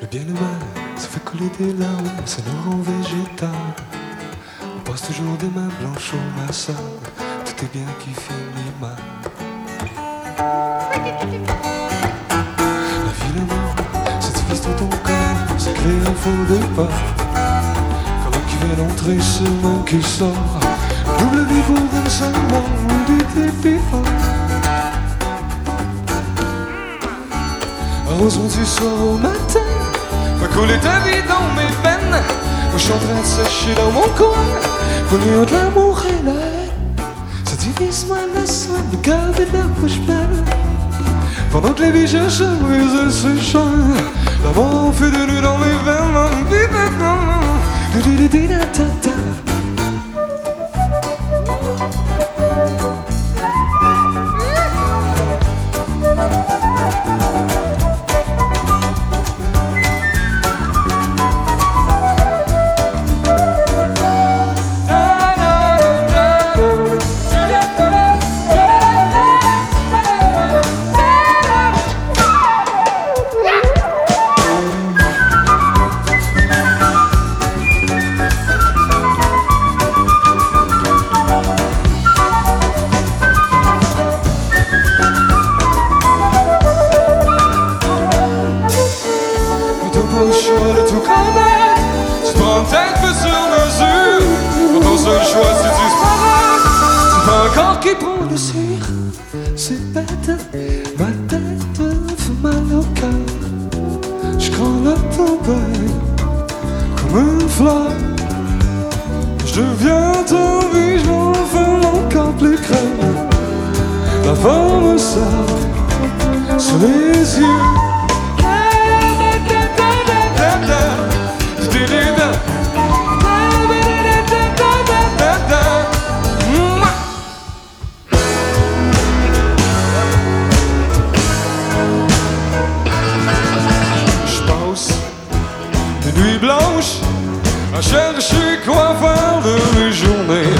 Le bien et le mal, ça fait couler des larmes, ça nous rend végétal. On passe toujours des mains blanches au massage, tout est bien qui finit mal. La vie, l'amour, c'est divise dans ton corps, c'est créer un faux départ. Quand l'homme qui vient d'entrer, c'est le monde qui sort. Double vie pour un seul monde, du dépit. Arrosons du soir au matin, va couler ta vie dans mes veines. Moi je suis en train de sécher dans mon coin, pour l'union de l'amour et la haine. Ça divise moi la soin de garder la bouche pleine. Pendant que les vies cherchent à briser ses chaînes, l'amour fait de nous dans mes veines. Qui prend le cire, c'est bête, ma tête fait mal au cœur. Je crains la tempête comme une flamme. Je deviens ta vie, je m'enferme encore plus crème. La forme me sort sur les yeux. Nuit blanche à chercher quoi faire de mes journées.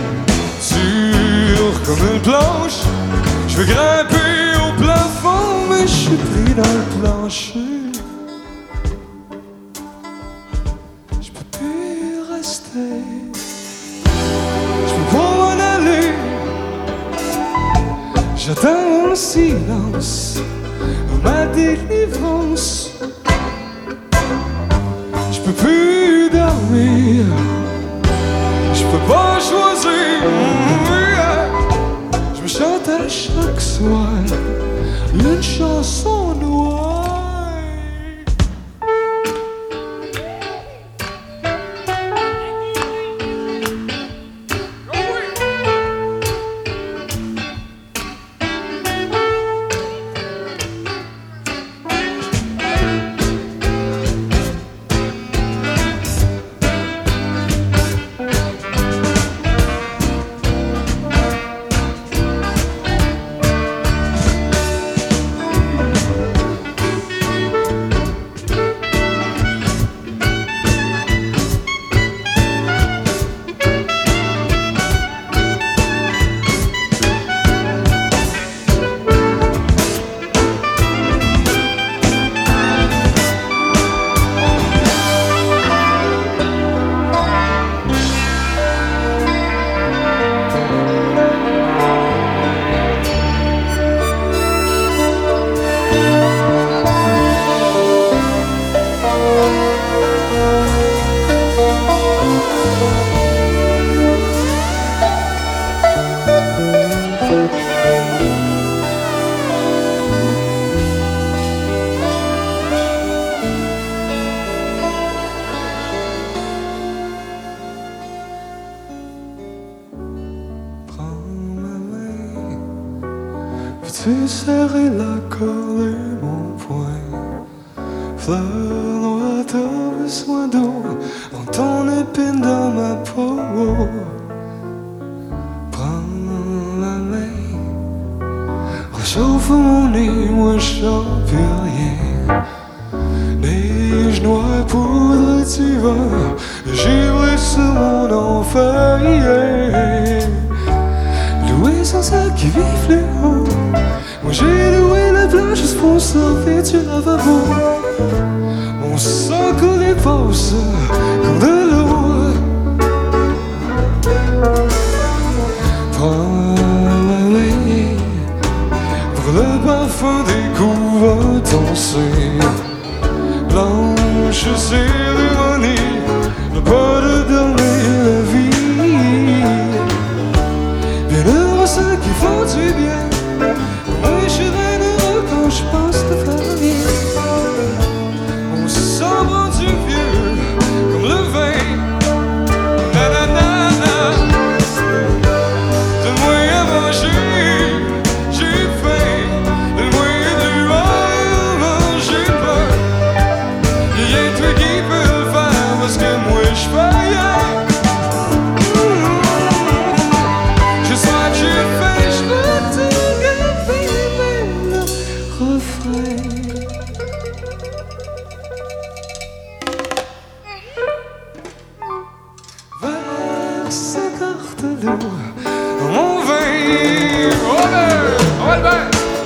Sûr comme une planche, je veux grimper au plafond, mais je suis pris dans le plancher. Je peux plus rester, je peux pas m'en aller. J'attends en silence ma délivrance. Je peux plus dormir, je peux pas choisir. Je me chante à chaque soir une chanson noire. Tu serrais la corde et mon poing. Fleur noire, t'as besoin d'eau dans ton épine dans ma peau. Prends ma main, réchauffe mon nez, moi je sens plus rien. Neige noire, poudre d'hiver, givré sur mon enfer. Loué sans ça qui vivent les hauts. Moi j'ai loué la plage juste pour sortir du lavabo. Mon ton sourire. Blanche cérémonie, le pas de donner la vie. Bienheureux ceux qui font du bien. Moi je suis bien heureux quand je pense te faire bien. On se sent bon du vieux comme le vin. Na na na na. Donne-moi à manger, j'ai faim. Donne-moi du vin, j'ai peur. Y'a toi qui peux le faire parce que moi je fais rien. Je sois que j'ai faim, je veux tout gaffer, mais le refrain. Verse carte l'eau dans mon vin. Oh ben, on va le faire.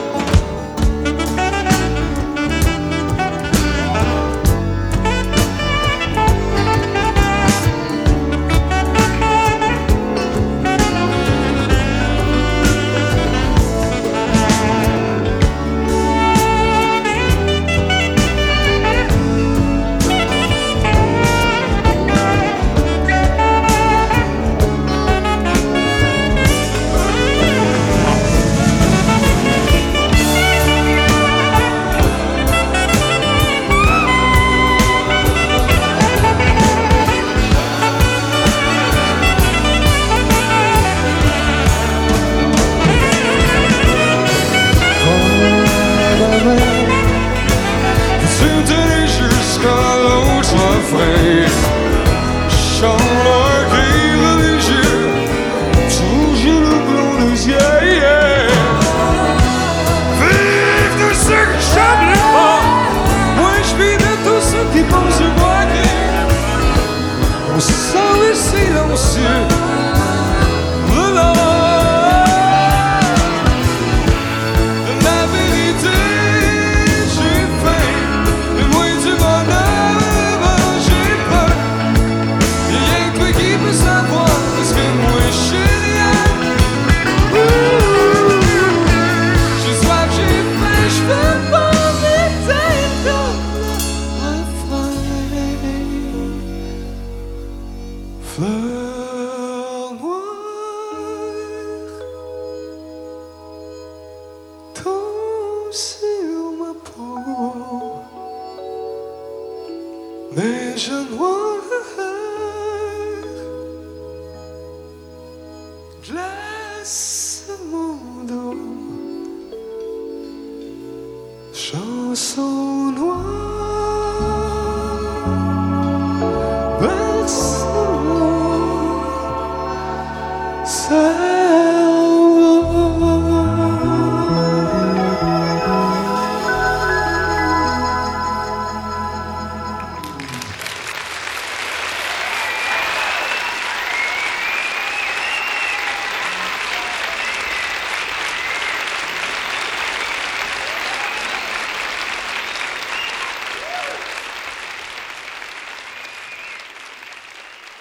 Jusqu'à l'autre frère, chant-leur qui religieux, toujours le blanc des yeux. Vive de ceux qui j'aime les morts, moi je vis de tous ceux qui pensent se braquer. On sent le silencieux, le de la vérité. J'ai faim, et moi du bonheur, j'ai peur. Y'a que toi qui peux savoir, parce que moi je suis rien. J'ai soif, j'ai faim, je peux pas m'éteindre comme le refrain. Fleurs noires tombent sur ma peau, neige noire glace mon dos, chanson noire.